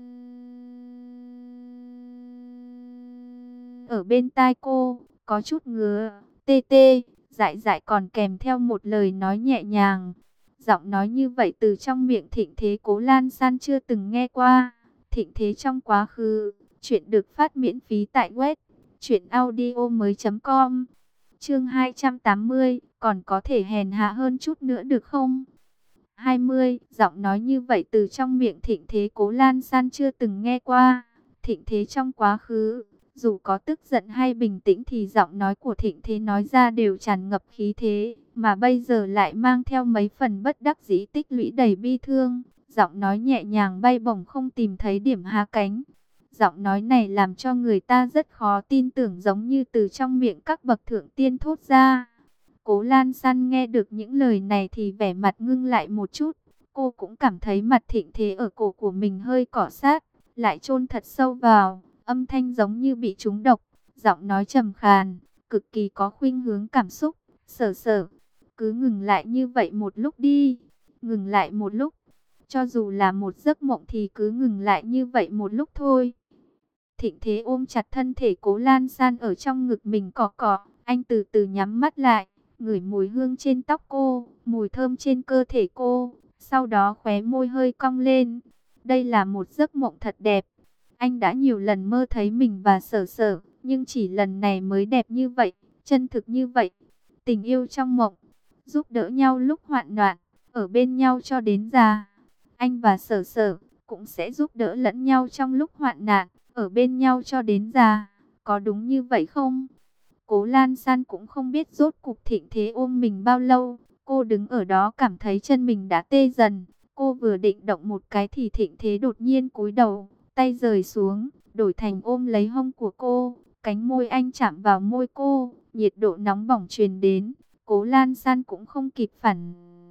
ở bên tai cô, có chút ngứa, tê tê, dại dại còn kèm theo một lời nói nhẹ nhàng. Giọng nói như vậy từ trong miệng Thịnh Thế Cố Lan San chưa từng nghe qua. Thịnh Thế trong quá khứ, chuyện được phát miễn phí tại web truyện audio mới chấm com. Chương hai trăm tám mươi, còn có thể hèn hạ hơn chút nữa được không? hai mươi, giọng nói như vậy từ trong miệng Thịnh Thế Cố Lan San chưa từng nghe qua. Thịnh Thế trong quá khứ, dù có tức giận hay bình tĩnh thì giọng nói của Thịnh Thế nói ra đều tràn ngập khí thế, mà bây giờ lại mang theo mấy phần bất đắc dĩ tích lũy đầy bi thương. Giọng nói nhẹ nhàng bay bổng không tìm thấy điểm hạ cánh. Giọng nói này làm cho người ta rất khó tin tưởng, giống như từ trong miệng các bậc thượng tiên thốt ra. Cố Lan San nghe được những lời này thì vẻ mặt ngưng lại một chút. Cô cũng cảm thấy mặt Thịnh Thế ở cổ của mình hơi cọ sát, lại chôn thật sâu vào, âm thanh giống như bị trúng độc, giọng nói trầm khàn, cực kỳ có khuynh hướng cảm xúc. Sở Sở, cứ ngừng lại như vậy một lúc đi, ngừng lại một lúc. Cho dù là một giấc mộng thì cứ ngừng lại như vậy một lúc thôi. Thịnh Thế ôm chặt thân thể Cố Lan San ở trong ngực mình cọ cọ, anh từ từ nhắm mắt lại, ngửi mùi hương trên tóc cô, mùi thơm trên cơ thể cô, sau đó khóe môi hơi cong lên. Đây là một giấc mộng thật đẹp. Anh đã nhiều lần mơ thấy mình và Sở Sở, nhưng chỉ lần này mới đẹp như vậy, chân thực như vậy. Tình yêu trong mộng, giúp đỡ nhau lúc hoạn nạn, ở bên nhau cho đến già. Anh và Sở Sở cũng sẽ giúp đỡ lẫn nhau trong lúc hoạn nạn, ở bên nhau cho đến già. Có đúng như vậy không? Cố Lan San cũng không biết rốt cục Thịnh Thế ôm mình bao lâu. Cô đứng ở đó cảm thấy chân mình đã tê dần. Cô vừa định động một cái thì Thịnh Thế đột nhiên cúi đầu, tay rời xuống, đổi thành ôm lấy hông của cô. Cánh môi anh chạm vào môi cô, nhiệt độ nóng bỏng truyền đến. Cố Lan San cũng không kịp phản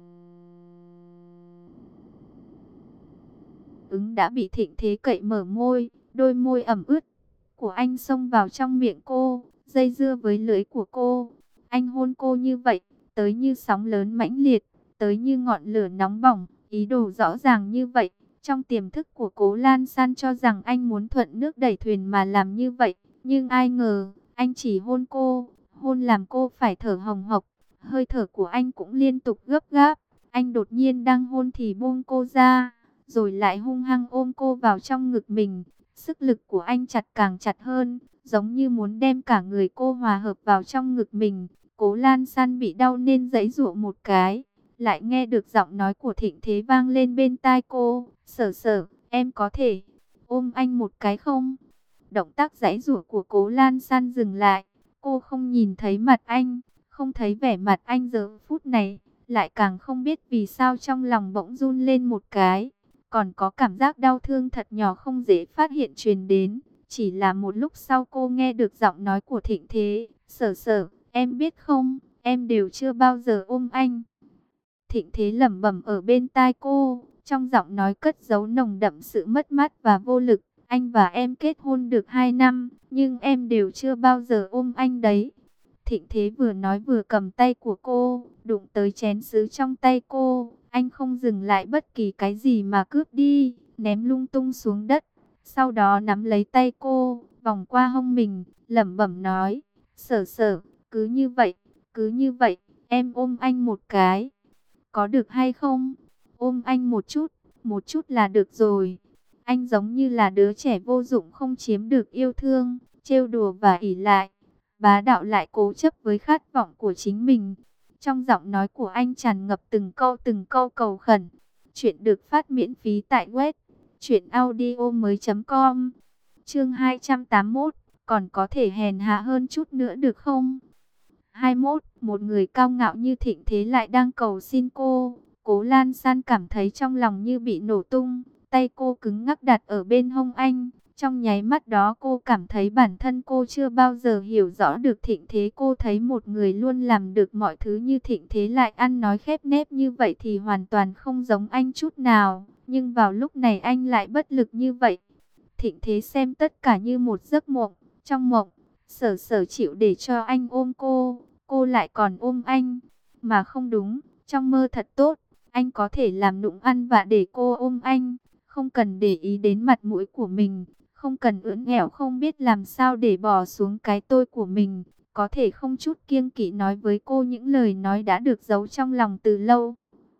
ứng đã bị Thịnh Thế cậy mở môi, đôi môi ẩm ướt của anh xông vào trong miệng cô, dây dưa với lưỡi của cô. Anh hôn cô như vậy, tới như sóng lớn mãnh liệt, tới như ngọn lửa nóng bỏng, ý đồ rõ ràng như vậy. Trong tiềm thức của Cố Lan San cho rằng anh muốn thuận nước đẩy thuyền mà làm như vậy, nhưng ai ngờ, anh chỉ hôn cô, hôn làm cô phải thở hồng hộc, hơi thở của anh cũng liên tục gấp gáp. Anh đột nhiên đang hôn thì buông cô ra, rồi lại hung hăng ôm cô vào trong ngực mình. Sức lực của anh chặt càng chặt hơn, giống như muốn đem cả người cô hòa hợp vào trong ngực mình. Cố Lan San bị đau nên giãy giụa một cái, lại nghe được giọng nói của Thịnh Thế vang lên bên tai cô. Sở Sở, em có thể ôm anh một cái không? Động tác giãy giụa của Cố Lan San dừng lại. Cô không nhìn thấy mặt anh, không thấy vẻ mặt anh giờ phút này, lại càng không biết vì sao trong lòng bỗng run lên một cái. Còn có cảm giác đau thương thật nhỏ không dễ phát hiện truyền đến. Chỉ là một lúc sau cô nghe được giọng nói của Thịnh Thế, Sở sở, em biết không, em đều chưa bao giờ ôm anh. Thịnh Thế lẩm bẩm ở bên tai cô, trong giọng nói cất giấu nồng đậm sự mất mát và vô lực. Anh và em kết hôn được hai năm, nhưng em đều chưa bao giờ ôm anh đấy. Thịnh Thế vừa nói vừa cầm tay của cô, đụng tới chén sứ trong tay cô. Anh không dừng lại bất kỳ cái gì mà cướp đi, ném lung tung xuống đất. Sau đó nắm lấy tay cô, vòng qua hông mình, lẩm bẩm nói, sở sở, cứ như vậy, cứ như vậy, em ôm anh một cái. Có được hay không? Ôm anh một chút, một chút là được rồi. Anh giống như là đứa trẻ vô dụng không chiếm được yêu thương, trêu đùa và ỷ lại. Bá đạo lại cố chấp với khát vọng của chính mình. Trong giọng nói của anh tràn ngập từng câu từng câu cầu khẩn. Chuyện được phát miễn phí tại web truyện audio mới chấm com. Chương hai trăm tám mươi mốt, còn có thể hèn hạ hơn chút nữa được không? hai mươi mốt, một người cao ngạo như Thịnh Thế lại đang cầu xin cô. Cố Lan San cảm thấy trong lòng như bị nổ tung, tay cô cứng ngắc đặt ở bên hông anh. Trong nháy mắt đó cô cảm thấy bản thân cô chưa bao giờ hiểu rõ được Thịnh Thế. Cô thấy một người luôn làm được mọi thứ như Thịnh Thế lại ăn nói khép nép như vậy thì hoàn toàn không giống anh chút nào. Nhưng vào lúc này anh lại bất lực như vậy. Thịnh Thế xem tất cả như một giấc mộng. Trong mộng, Sở Sở chịu để cho anh ôm cô, cô lại còn ôm anh. Mà không đúng, trong mơ thật tốt, anh có thể làm nũng ăn vạ để cô ôm anh, không cần để ý đến mặt mũi của mình, không cần ưỡn ẻo không biết làm sao để bỏ xuống cái tôi của mình, có thể không chút kiêng kỵ nói với cô những lời nói đã được giấu trong lòng từ lâu.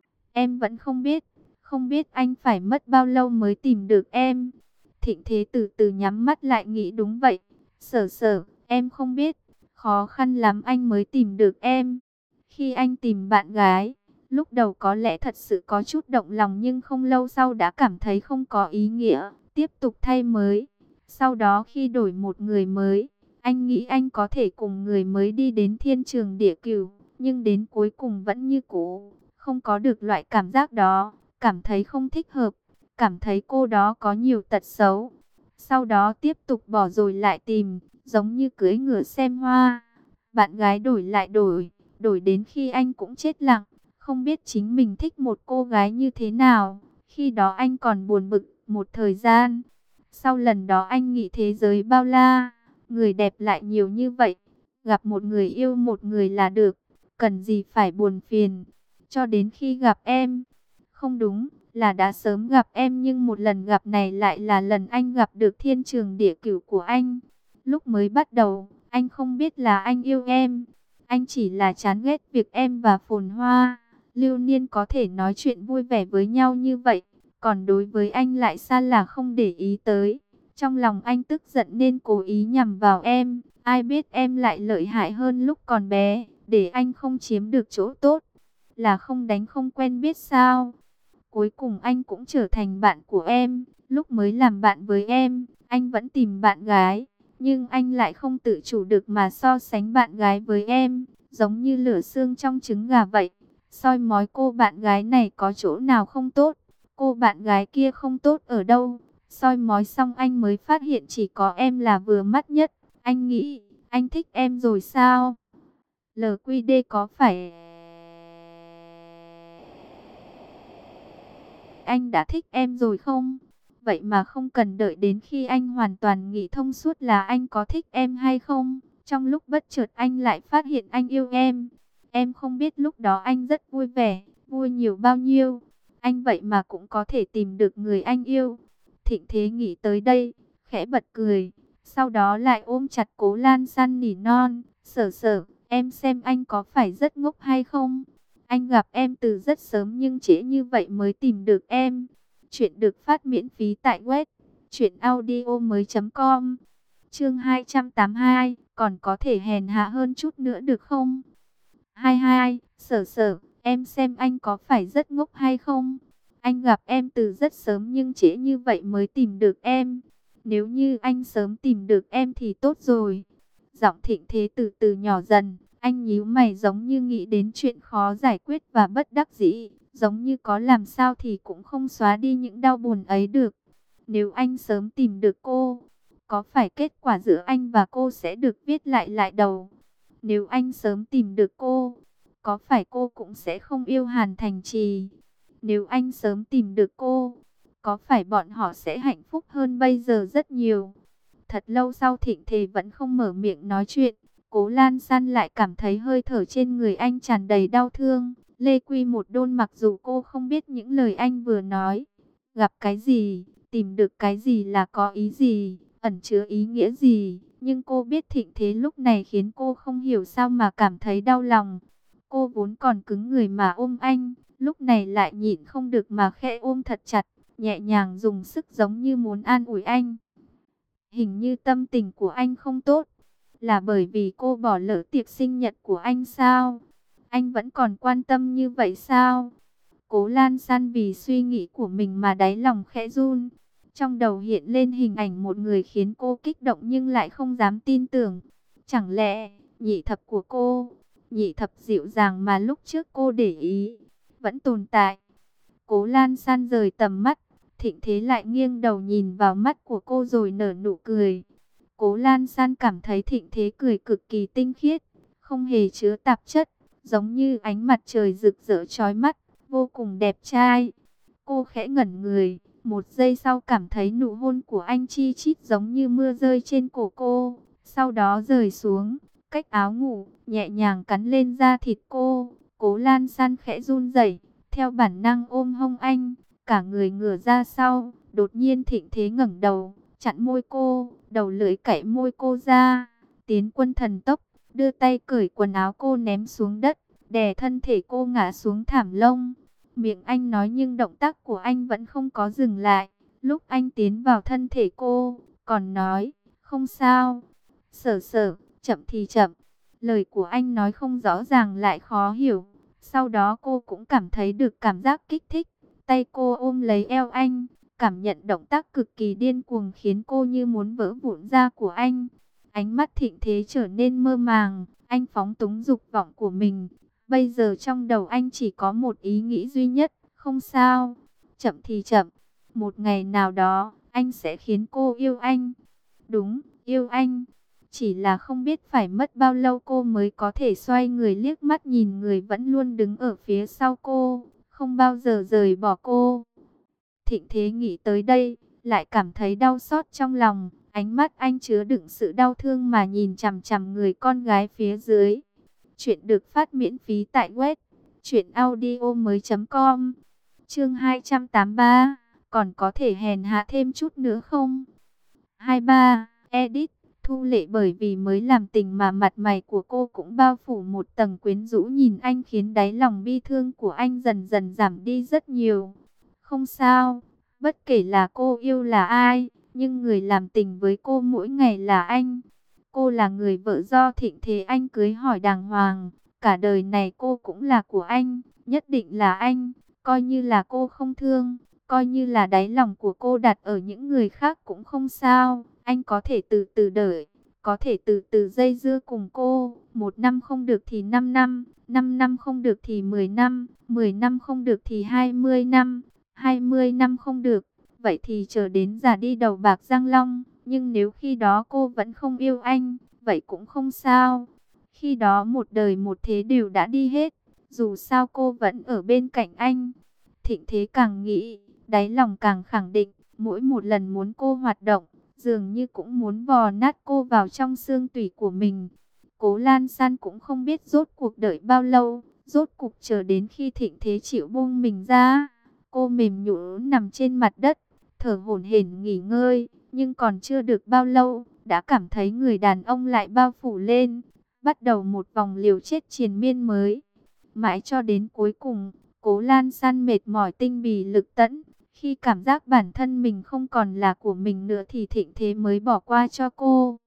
Em vẫn không biết, không biết anh phải mất bao lâu mới tìm được em. Thịnh Thế từ từ nhắm mắt lại nghĩ đúng vậy. Sở sở, em không biết, khó khăn lắm anh mới tìm được em. Khi anh tìm bạn gái, lúc đầu có lẽ thật sự có chút động lòng nhưng không lâu sau đã cảm thấy không có ý nghĩa, tiếp tục thay mới. Sau đó khi đổi một người mới, anh nghĩ anh có thể cùng người mới đi đến thiên trường địa cửu, nhưng đến cuối cùng vẫn như cũ, không có được loại cảm giác đó, cảm thấy không thích hợp, cảm thấy cô đó có nhiều tật xấu. Sau đó tiếp tục bỏ rồi lại tìm, giống như cưỡi ngựa xem hoa. Bạn gái đổi lại đổi, đổi đến khi anh cũng chết lặng, không biết chính mình thích một cô gái như thế nào. Khi đó anh còn buồn bực một thời gian. Sau lần đó anh nghĩ thế giới bao la, người đẹp lại nhiều như vậy. Gặp một người yêu một người là được, cần gì phải buồn phiền. Cho đến khi gặp em, không đúng, là đã sớm gặp em nhưng một lần gặp này lại là lần anh gặp được thiên trường địa cửu của anh. Lúc mới bắt đầu, anh không biết là anh yêu em. Anh chỉ là chán ghét việc em và Phồn Hoa, Lưu Niên có thể nói chuyện vui vẻ với nhau như vậy. Còn đối với anh lại xa là không để ý tới. Trong lòng anh tức giận nên cố ý nhằm vào em. Ai biết em lại lợi hại hơn lúc còn bé, để anh không chiếm được chỗ tốt. Là không đánh không quen biết sao. Cuối cùng anh cũng trở thành bạn của em. Lúc mới làm bạn với em, anh vẫn tìm bạn gái. Nhưng anh lại không tự chủ được mà so sánh bạn gái với em. Giống như lửa xương trong trứng gà vậy. Soi mói cô bạn gái này có chỗ nào không tốt. Cô bạn gái kia không tốt ở đâu. Soi mói xong anh mới phát hiện chỉ có em là vừa mắt nhất. Anh nghĩ, anh thích em rồi sao? lờ quy đê có phải anh đã thích em rồi không? Vậy mà không cần đợi đến khi anh hoàn toàn nghĩ thông suốt là anh có thích em hay không. Trong lúc bất chợt anh lại phát hiện anh yêu em. Em không biết lúc đó anh rất vui vẻ, vui nhiều bao nhiêu. Anh vậy mà cũng có thể tìm được người anh yêu. Thịnh Thế nghĩ tới đây, khẽ bật cười. Sau đó lại ôm chặt Cố Lan San nỉ non. Sở sở, em xem anh có phải rất ngốc hay không? Anh gặp em từ rất sớm nhưng trễ như vậy mới tìm được em. Chuyện được phát miễn phí tại web truyện audio mới chấm com. Chương hai trăm tám mươi hai, còn có thể hèn hạ hơn chút nữa được không? hai mươi hai, sở sở, em xem anh có phải rất ngốc hay không? Anh gặp em từ rất sớm nhưng trễ như vậy mới tìm được em. Nếu như anh sớm tìm được em thì tốt rồi. Giọng Thịnh Thế từ từ nhỏ dần. Anh nhíu mày giống như nghĩ đến chuyện khó giải quyết và bất đắc dĩ, giống như có làm sao thì cũng không xóa đi những đau buồn ấy được. Nếu anh sớm tìm được cô, có phải kết quả giữa anh và cô sẽ được viết lại lại đầu? Nếu anh sớm tìm được cô, có phải cô cũng sẽ không yêu Hàn Thành Trì? Nếu anh sớm tìm được cô, có phải bọn họ sẽ hạnh phúc hơn bây giờ rất nhiều? Thật lâu sau Thịnh Thế vẫn không mở miệng nói chuyện. Cố Lan San lại cảm thấy hơi thở trên người anh tràn đầy đau thương. Lê Quy một đôn, mặc dù cô không biết những lời anh vừa nói, gặp cái gì, tìm được cái gì là có ý gì, ẩn chứa ý nghĩa gì. Nhưng cô biết Thịnh Thế lúc này khiến cô không hiểu sao mà cảm thấy đau lòng. Cô vốn còn cứng người mà ôm anh, lúc này lại nhịn không được mà khẽ ôm thật chặt, nhẹ nhàng dùng sức giống như muốn an ủi anh. Hình như tâm tình của anh không tốt, là bởi vì cô bỏ lỡ tiệc sinh nhật của anh sao? Anh vẫn còn quan tâm như vậy sao? Cố Lan San vì suy nghĩ của mình mà đáy lòng khẽ run. Trong đầu hiện lên hình ảnh một người khiến cô kích động nhưng lại không dám tin tưởng. Chẳng lẽ nhị thập của cô, nhị thập dịu dàng mà lúc trước cô để ý, vẫn tồn tại? Cố Lan San rời tầm mắt, Thịnh Thế lại nghiêng đầu nhìn vào mắt của cô rồi nở nụ cười. Cố Lan San cảm thấy Thịnh Thế cười cực kỳ tinh khiết, không hề chứa tạp chất, giống như ánh mặt trời rực rỡ chói mắt, vô cùng đẹp trai. Cô khẽ ngẩn người, một giây sau cảm thấy nụ hôn của anh chi chít giống như mưa rơi trên cổ cô, sau đó rơi xuống, cách áo ngủ, nhẹ nhàng cắn lên da thịt cô. Cố Lan San khẽ run rẩy, theo bản năng ôm hông anh, cả người ngửa ra sau. Đột nhiên Thịnh Thế ngẩng đầu, chặn môi cô, đầu lưỡi cạy môi cô ra, tiến quân thần tốc, đưa tay cởi quần áo cô ném xuống đất, đè thân thể cô ngã xuống thảm lông. Miệng anh nói nhưng động tác của anh vẫn không có dừng lại. Lúc anh tiến vào thân thể cô, còn nói, không sao, sở sở, chậm thì chậm. Lời của anh nói không rõ ràng lại khó hiểu. Sau đó cô cũng cảm thấy được cảm giác kích thích. Tay cô ôm lấy eo anh, cảm nhận động tác cực kỳ điên cuồng khiến cô như muốn vỡ vụn ra của anh. Ánh mắt Thịnh Thế trở nên mơ màng, anh phóng túng dục vọng của mình. Bây giờ trong đầu anh chỉ có một ý nghĩ duy nhất, không sao, chậm thì chậm. Một ngày nào đó, anh sẽ khiến cô yêu anh. Đúng, yêu anh. Chỉ là không biết phải mất bao lâu cô mới có thể xoay người liếc mắt nhìn người vẫn luôn đứng ở phía sau cô, không bao giờ rời bỏ cô. Thịnh Thế nghĩ tới đây, lại cảm thấy đau xót trong lòng. Ánh mắt anh chứa đựng sự đau thương mà nhìn chằm chằm người con gái phía dưới. Chuyện được phát miễn phí tại web truyện audio mới chấm com. Chương hai trăm tám mươi ba, còn có thể hèn hạ thêm chút nữa không? hai mươi ba, edit. Thu Lệ bởi vì mới làm tình mà mặt mày của cô cũng bao phủ một tầng quyến rũ, nhìn anh khiến đáy lòng bi thương của anh dần dần giảm đi rất nhiều. Không sao, bất kể là cô yêu là ai, nhưng người làm tình với cô mỗi ngày là anh. Cô là người vợ do Thịnh Thế anh cưới hỏi đàng hoàng, cả đời này cô cũng là của anh, nhất định là anh. Coi như là cô không thương, coi như là đáy lòng của cô đặt ở những người khác cũng không sao. Anh có thể từ từ đợi, có thể từ từ dây dưa cùng cô. Một năm không được thì năm năm, năm năm không được thì mười năm, mười năm không được thì hai mươi năm, hai mươi năm không được, vậy thì chờ đến già đi đầu bạc răng long. Nhưng nếu khi đó cô vẫn không yêu anh, vậy cũng không sao. Khi đó một đời một thế đều đã đi hết, dù sao cô vẫn ở bên cạnh anh. Thịnh Thế càng nghĩ, đáy lòng càng khẳng định, mỗi một lần muốn cô hoạt động, dường như cũng muốn vò nát cô vào trong xương tủy của mình. Cố Lan San cũng không biết rốt cuộc đợi bao lâu, rốt cuộc chờ đến khi Thịnh Thế chịu buông mình ra. Cô mềm nhũn nằm trên mặt đất, thở hổn hển nghỉ ngơi, nhưng còn chưa được bao lâu, đã cảm thấy người đàn ông lại bao phủ lên, bắt đầu một vòng liều chết triền miên mới. Mãi cho đến cuối cùng, Cố Lan San mệt mỏi tinh bì lực tẫn, khi cảm giác bản thân mình không còn là của mình nữa thì Thịnh Thế mới bỏ qua cho cô.